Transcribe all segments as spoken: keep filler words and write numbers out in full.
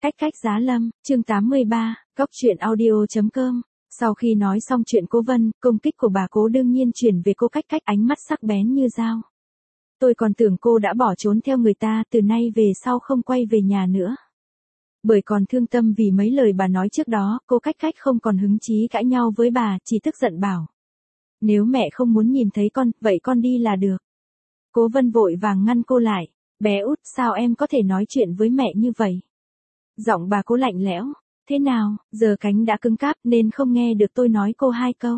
Cách cách giá lâm, chương tám mươi ba, góc truyện audio.com. Sau khi nói xong chuyện Cố Vân, công kích của bà Cố đương nhiên chuyển về cô Cách Cách, ánh mắt sắc bén như dao. Tôi còn tưởng cô đã bỏ trốn theo người ta, từ nay về sau không quay về nhà nữa. Bởi còn thương tâm vì mấy lời bà nói trước đó, cô Cách Cách không còn hứng chí cãi nhau với bà, chỉ tức giận bảo. Nếu mẹ không muốn nhìn thấy con, vậy con đi là được. Cố Vân vội vàng ngăn cô lại. Bé út, sao em có thể nói chuyện với mẹ như vậy? Giọng bà Cố lạnh lẽo. Thế nào, giờ cánh đã cứng cáp nên không nghe được tôi nói cô hai câu.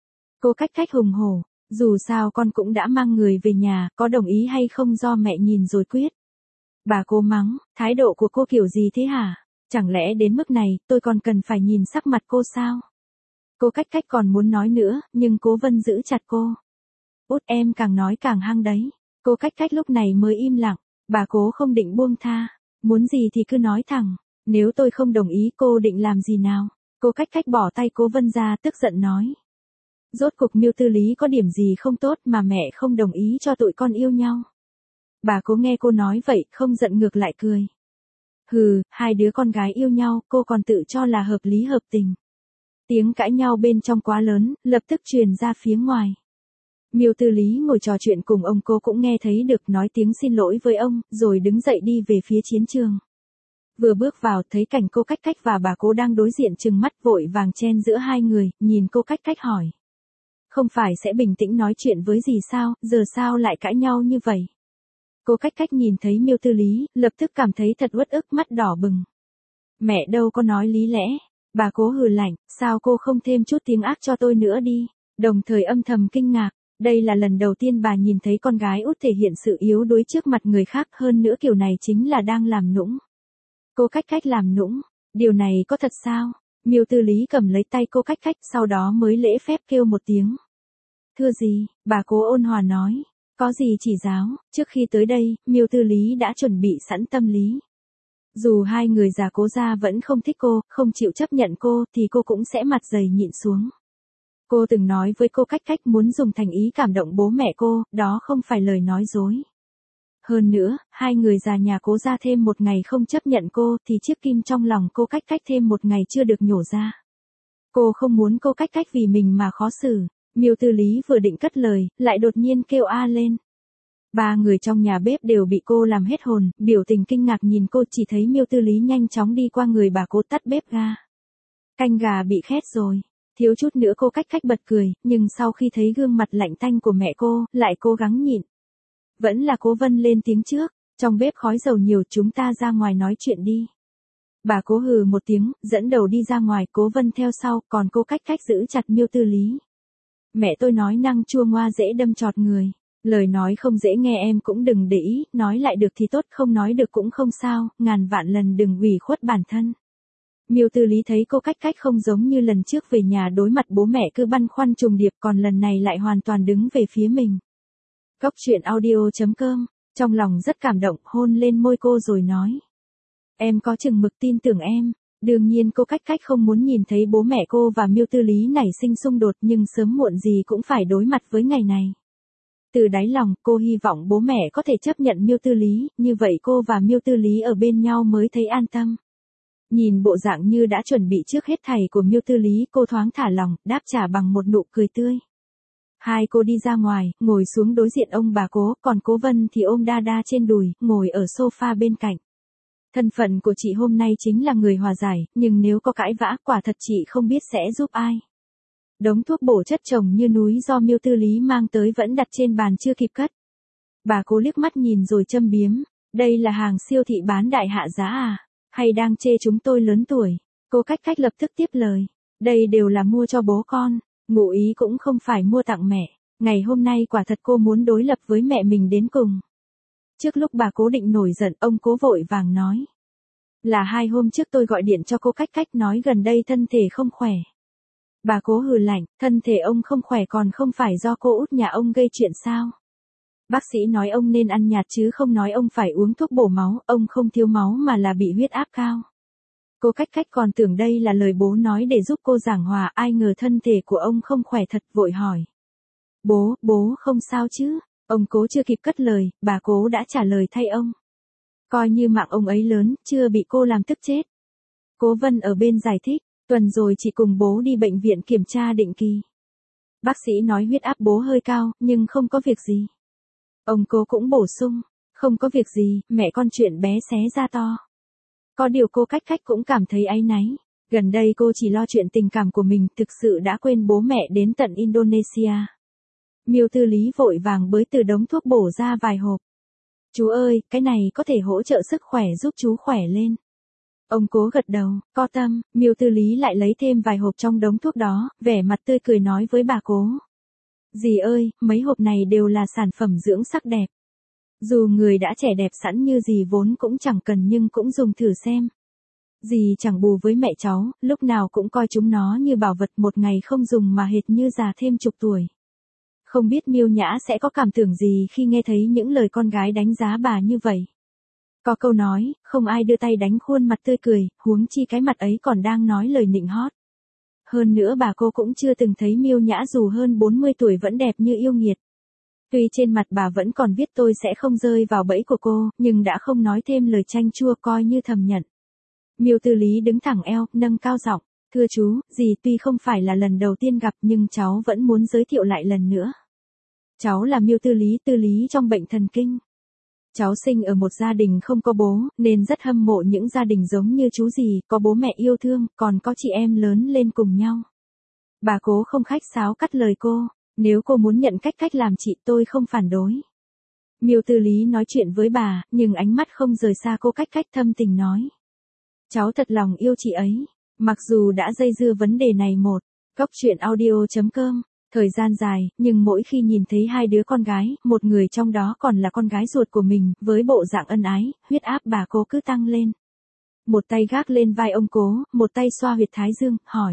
Cô Cách Cách hùng hổ. Dù sao con cũng đã mang người về nhà, có đồng ý hay không do mẹ nhìn rồi quyết. Bà Cố mắng, thái độ của cô kiểu gì thế hả? Chẳng lẽ đến mức này, tôi còn cần phải nhìn sắc mặt cô sao? Cô Cách Cách còn muốn nói nữa, nhưng Cố Vân giữ chặt cô. Út, em càng nói càng hăng đấy. Cô Cách Cách lúc này mới im lặng. Bà Cố không định buông tha. Muốn gì thì cứ nói thẳng. Nếu tôi không đồng ý cô định làm gì nào? Cô Cách Cách bỏ tay Cố Vân ra, tức giận nói. Rốt cuộc Miêu Tư Lý có điểm gì không tốt mà mẹ không đồng ý cho tụi con yêu nhau? Bà Cố nghe cô nói vậy, không giận ngược lại cười. Hừ, hai đứa con gái yêu nhau, cô còn tự cho là hợp lý hợp tình. Tiếng cãi nhau bên trong quá lớn, lập tức truyền ra phía ngoài. Miêu Tư Lý ngồi trò chuyện cùng ông cô cũng nghe thấy được, nói tiếng xin lỗi với ông, rồi đứng dậy đi về phía chiến trường. Vừa bước vào, thấy cảnh cô Cách Cách và bà Cố đang đối diện, trừng mắt vội vàng chen giữa hai người, nhìn cô Cách Cách hỏi. Không phải sẽ bình tĩnh nói chuyện với gì sao, giờ sao lại cãi nhau như vậy? Cô Cách Cách nhìn thấy Miêu Tư Lý, lập tức cảm thấy thật uất ức, mắt đỏ bừng. Mẹ đâu có nói lý lẽ. Bà Cố hừ lạnh, sao cô không thêm chút tiếng ác cho tôi nữa đi? Đồng thời âm thầm kinh ngạc. Đây là lần đầu tiên bà nhìn thấy con gái út thể hiện sự yếu đuối trước mặt người khác, hơn nữa kiểu này chính là đang làm nũng. Cô Cách Cách làm nũng, điều này có thật sao? Miêu Tư Lý cầm lấy tay cô Cách Cách, sau đó mới lễ phép kêu một tiếng. Thưa gì, bà Cố ôn hòa nói. Có gì chỉ giáo, trước khi tới đây, Miêu Tư Lý đã chuẩn bị sẵn tâm lý. Dù hai người già Cố gia vẫn không thích cô, không chịu chấp nhận cô, thì cô cũng sẽ mặt dày nhịn xuống. Cô từng nói với cô Cách Cách muốn dùng thành ý cảm động bố mẹ cô, đó không phải lời nói dối. Hơn nữa, hai người già nhà Cố gia thêm một ngày không chấp nhận cô, thì chiếc kim trong lòng cô Cách Cách thêm một ngày chưa được nhổ ra. Cô không muốn cô Cách Cách vì mình mà khó xử. Miêu Tư Lý vừa định cất lời, lại đột nhiên kêu a lên. Ba người trong nhà bếp đều bị cô làm hết hồn, biểu tình kinh ngạc nhìn cô, chỉ thấy Miêu Tư Lý nhanh chóng đi qua người bà Cố tắt bếp ga. Canh gà bị khét rồi. Thiếu chút nữa cô Cách Cách bật cười, nhưng sau khi thấy gương mặt lạnh tanh của mẹ cô, lại cố gắng nhịn. Vẫn là Cố Vân lên tiếng trước, trong bếp khói dầu nhiều, chúng ta ra ngoài nói chuyện đi. Bà Cố hừ một tiếng, dẫn đầu đi ra ngoài, Cố Vân theo sau, còn cô Cách Cách giữ chặt Miêu Tư Lý. Mẹ tôi nói năng chua ngoa dễ đâm chọt người. Lời nói không dễ nghe em cũng đừng để ý, nói lại được thì tốt, không nói được cũng không sao, ngàn vạn lần đừng ủy khuất bản thân. Miêu Tư Lý thấy cô Cách Cách không giống như lần trước về nhà đối mặt bố mẹ cứ băn khoăn trùng điệp, còn lần này lại hoàn toàn đứng về phía mình. Góc truyện audio.com, trong lòng rất cảm động, hôn lên môi cô rồi nói. Em có chừng mực tin tưởng em. Đương nhiên cô Cách Cách không muốn nhìn thấy bố mẹ cô và Miêu Tư Lý nảy sinh xung đột, nhưng sớm muộn gì cũng phải đối mặt với ngày này. Từ đáy lòng, cô hy vọng bố mẹ có thể chấp nhận Miêu Tư Lý, như vậy cô và Miêu Tư Lý ở bên nhau mới thấy an tâm. Nhìn bộ dạng như đã chuẩn bị trước hết thảy của Miêu Tư Lý, cô thoáng thả lòng, đáp trả bằng một nụ cười tươi. Hai cô đi ra ngoài, ngồi xuống đối diện ông bà Cố, còn Cố Vân thì ôm đa đa trên đùi, ngồi ở sofa bên cạnh. Thân phận của chị hôm nay chính là người hòa giải, nhưng nếu có cãi vã, quả thật chị không biết sẽ giúp ai. Đống thuốc bổ chất chồng như núi do Miêu Tư Lý mang tới vẫn đặt trên bàn chưa kịp cất. Bà Cố liếc mắt nhìn rồi châm biếm, đây là hàng siêu thị bán đại hạ giá à, hay đang chê chúng tôi lớn tuổi? Cô Cách Cách lập tức tiếp lời, đây đều là mua cho bố con, ngụ ý cũng không phải mua tặng mẹ, ngày hôm nay quả thật cô muốn đối lập với mẹ mình đến cùng. Trước lúc bà Cố định nổi giận, ông Cố vội vàng nói. Là hai hôm trước tôi gọi điện cho cô Cách Cách nói gần đây thân thể không khỏe. Bà Cố hừ lạnh, thân thể ông không khỏe còn không phải do cô út nhà ông gây chuyện sao? Bác sĩ nói ông nên ăn nhạt chứ không nói ông phải uống thuốc bổ máu, ông không thiếu máu mà là bị huyết áp cao. Cô Cách Cách còn tưởng đây là lời bố nói để giúp cô giảng hòa, ai ngờ thân thể của ông không khỏe thật, vội hỏi. Bố, bố không sao chứ? Ông Cố chưa kịp cất lời, bà Cố đã trả lời thay ông. Coi như mạng ông ấy lớn, chưa bị cô làm tức chết. Cố Vân ở bên giải thích, tuần rồi chị cùng bố đi bệnh viện kiểm tra định kỳ. Bác sĩ nói huyết áp bố hơi cao, nhưng không có việc gì. Ông Cố cũng bổ sung, không có việc gì, mẹ con chuyện bé xé ra to. Có điều cô Cách Cách cũng cảm thấy áy náy. Gần đây cô chỉ lo chuyện tình cảm của mình, thực sự đã quên bố mẹ đến tận Indonesia. Miêu Tư Lý vội vàng bới từ đống thuốc bổ ra vài hộp. Chú ơi, cái này có thể hỗ trợ sức khỏe giúp chú khỏe lên. Ông Cố gật đầu, có tâm. Miêu Tư Lý lại lấy thêm vài hộp trong đống thuốc đó, vẻ mặt tươi cười nói với bà Cố. Dì ơi, mấy hộp này đều là sản phẩm dưỡng sắc đẹp. Dù người đã trẻ đẹp sẵn như dì vốn cũng chẳng cần nhưng cũng dùng thử xem. Dì chẳng bù với mẹ cháu, lúc nào cũng coi chúng nó như bảo vật, một ngày không dùng mà hệt như già thêm chục tuổi. Không biết Miêu Nhã sẽ có cảm tưởng gì khi nghe thấy những lời con gái đánh giá bà như vậy. Có câu nói, không ai đưa tay đánh khuôn mặt tươi cười, huống chi cái mặt ấy còn đang nói lời nịnh hót. Hơn nữa bà cô cũng chưa từng thấy Miêu Nhã dù hơn bốn mươi tuổi vẫn đẹp như yêu nghiệt. Tuy trên mặt bà vẫn còn viết tôi sẽ không rơi vào bẫy của cô, nhưng đã không nói thêm lời chanh chua coi như thầm nhận. Miêu Tư Lý đứng thẳng eo, nâng cao giọng, thưa chú, dì tuy không phải là lần đầu tiên gặp nhưng cháu vẫn muốn giới thiệu lại lần nữa. Cháu là Miêu Tư Lý, Tư Lý trong bệnh thần kinh. Cháu sinh ở một gia đình không có bố, nên rất hâm mộ những gia đình giống như chú dì, có bố mẹ yêu thương, còn có chị em lớn lên cùng nhau. Bà Cố không khách sáo cắt lời cô, nếu cô muốn nhận Cách Cách làm chị tôi không phản đối. Miêu Tư Lý nói chuyện với bà, nhưng ánh mắt không rời xa cô Cách Cách, thâm tình nói. Cháu thật lòng yêu chị ấy, mặc dù đã dây dưa vấn đề này một, góc truyện audio chấm com, thời gian dài, nhưng mỗi khi nhìn thấy hai đứa con gái, một người trong đó còn là con gái ruột của mình, với bộ dạng ân ái, huyết áp bà Cố cứ tăng lên. Một tay gác lên vai ông Cố, một tay xoa huyệt thái dương, hỏi.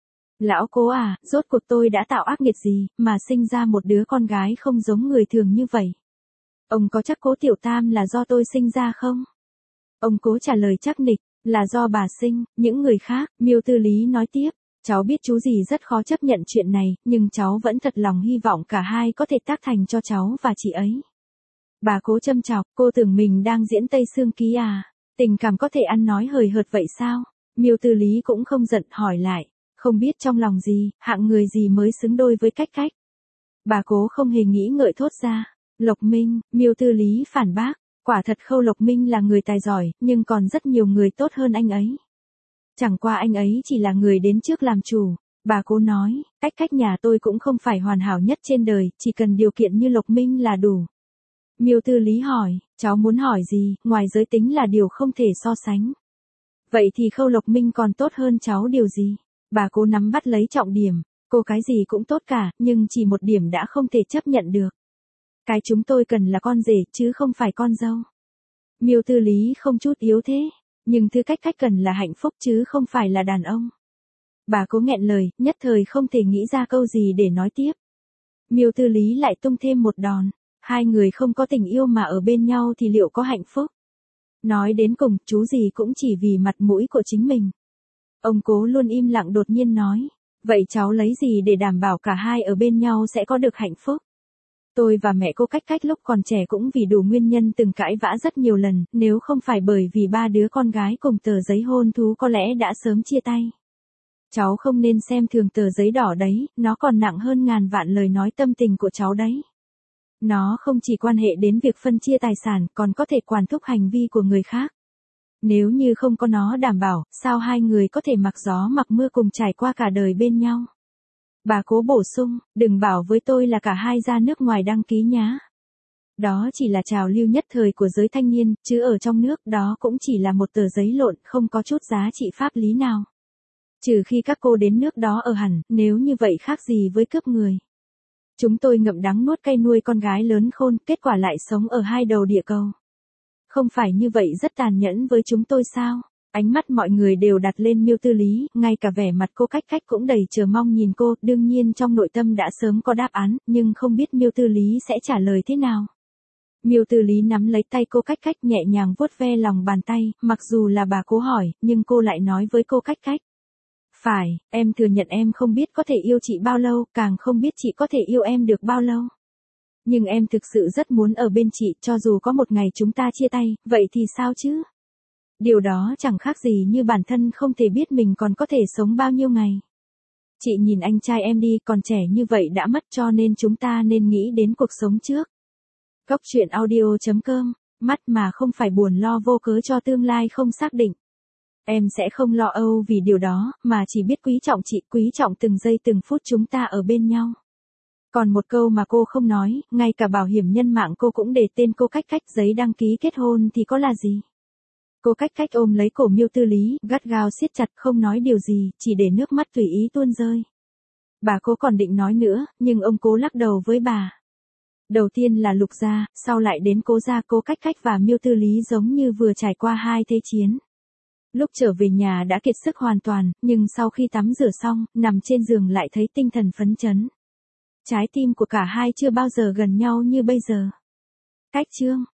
Lão Cố à, rốt cuộc tôi đã tạo ác nghiệt gì, mà sinh ra một đứa con gái không giống người thường như vậy? Ông có chắc Cố Tiểu Tam là do tôi sinh ra không? Ông Cố trả lời chắc nịch, là do bà sinh, những người khác. Miêu Tư Lý nói tiếp, cháu biết chú dì rất khó chấp nhận chuyện này, nhưng cháu vẫn thật lòng hy vọng cả hai có thể tác thành cho cháu và chị ấy. Bà Cố châm chọc, cô tưởng mình đang diễn Tây Sương Ký à? Tình cảm có thể ăn nói hời hợt vậy sao? Miêu Tư Lý cũng không giận, hỏi lại, không biết trong lòng gì, hạng người gì mới xứng đôi với Cách Cách? Bà Cố không hề nghĩ ngợi thốt ra, Lộc Minh. Miêu Tư Lý phản bác, quả thật Khâu Lộc Minh là người tài giỏi, nhưng còn rất nhiều người tốt hơn anh ấy. Chẳng qua anh ấy chỉ là người đến trước làm chủ. Bà Cố nói, Cách Cách nhà tôi cũng không phải hoàn hảo nhất trên đời, chỉ cần điều kiện như Lộc Minh là đủ. Miêu Tư Lý hỏi, cháu muốn hỏi gì, ngoài giới tính là điều không thể so sánh. Vậy thì Khâu Lộc Minh còn tốt hơn cháu điều gì? Bà Cố nắm bắt lấy trọng điểm, cô cái gì cũng tốt cả, nhưng chỉ một điểm đã không thể chấp nhận được. Cái chúng tôi cần là con rể, chứ không phải con dâu. Miêu Tư Lý không chút yếu thế, nhưng thứ Cách Cách cần là hạnh phúc chứ không phải là đàn ông. Bà Cố nghẹn lời, nhất thời không thể nghĩ ra câu gì để nói tiếp. Miêu Tư Lý lại tung thêm một đòn, hai người không có tình yêu mà ở bên nhau thì liệu có hạnh phúc? Nói đến cùng, chú gì cũng chỉ vì mặt mũi của chính mình. Ông Cố luôn im lặng đột nhiên nói, vậy cháu lấy gì để đảm bảo cả hai ở bên nhau sẽ có được hạnh phúc? Tôi và mẹ cô Cách Cách lúc còn trẻ cũng vì đủ nguyên nhân từng cãi vã rất nhiều lần, nếu không phải bởi vì ba đứa con gái cùng tờ giấy hôn thú có lẽ đã sớm chia tay. Cháu không nên xem thường tờ giấy đỏ đấy, nó còn nặng hơn ngàn vạn lời nói tâm tình của cháu đấy. Nó không chỉ quan hệ đến việc phân chia tài sản, còn có thể quản thúc hành vi của người khác. Nếu như không có nó đảm bảo, sao hai người có thể mặc gió mặc mưa cùng trải qua cả đời bên nhau? Bà Cố bổ sung, đừng bảo với tôi là cả hai ra nước ngoài đăng ký nhá. Đó chỉ là trào lưu nhất thời của giới thanh niên, chứ ở trong nước đó cũng chỉ là một tờ giấy lộn, không có chút giá trị pháp lý nào. Trừ khi các cô đến nước đó ở hẳn, nếu như vậy khác gì với cướp người. Chúng tôi ngậm đắng nuốt cay nuôi con gái lớn khôn, kết quả lại sống ở hai đầu địa cầu. Không phải như vậy rất tàn nhẫn với chúng tôi sao? Ánh mắt mọi người đều đặt lên Miêu Tư Lý, ngay cả vẻ mặt cô Cách Cách cũng đầy chờ mong nhìn cô, đương nhiên trong nội tâm đã sớm có đáp án, nhưng không biết Miêu Tư Lý sẽ trả lời thế nào. Miêu Tư Lý nắm lấy tay cô Cách Cách nhẹ nhàng vuốt ve lòng bàn tay, mặc dù là bà Cố hỏi, nhưng cô lại nói với cô Cách Cách. Phải, em thừa nhận em không biết có thể yêu chị bao lâu, càng không biết chị có thể yêu em được bao lâu. Nhưng em thực sự rất muốn ở bên chị, cho dù có một ngày chúng ta chia tay, vậy thì sao chứ? Điều đó chẳng khác gì như bản thân không thể biết mình còn có thể sống bao nhiêu ngày. Chị nhìn anh trai em đi, còn trẻ như vậy đã mất, cho nên chúng ta nên nghĩ đến cuộc sống trước. Góc truyện audio chấm com, mắt mà không phải buồn lo vô cớ cho tương lai không xác định. Em sẽ không lo âu vì điều đó, mà chỉ biết quý trọng chị, quý trọng từng giây từng phút chúng ta ở bên nhau. Còn một câu mà cô không nói, ngay cả bảo hiểm nhân mạng cô cũng để tên cô Cách Cách, giấy đăng ký kết hôn thì có là gì. Cô Cách Cách ôm lấy cổ Miêu Tư Lý, gắt gao siết chặt, không nói điều gì, chỉ để nước mắt tùy ý tuôn rơi. Bà Cố còn định nói nữa, nhưng ông Cố lắc đầu với bà. Đầu tiên là Lục gia, sau lại đến Cố gia. Cô Cách Cách và Miêu Tư Lý giống như vừa trải qua hai thế chiến. Lúc trở về nhà đã kiệt sức hoàn toàn, nhưng sau khi tắm rửa xong, nằm trên giường lại thấy tinh thần phấn chấn. Trái tim của cả hai chưa bao giờ gần nhau như bây giờ. Cách chương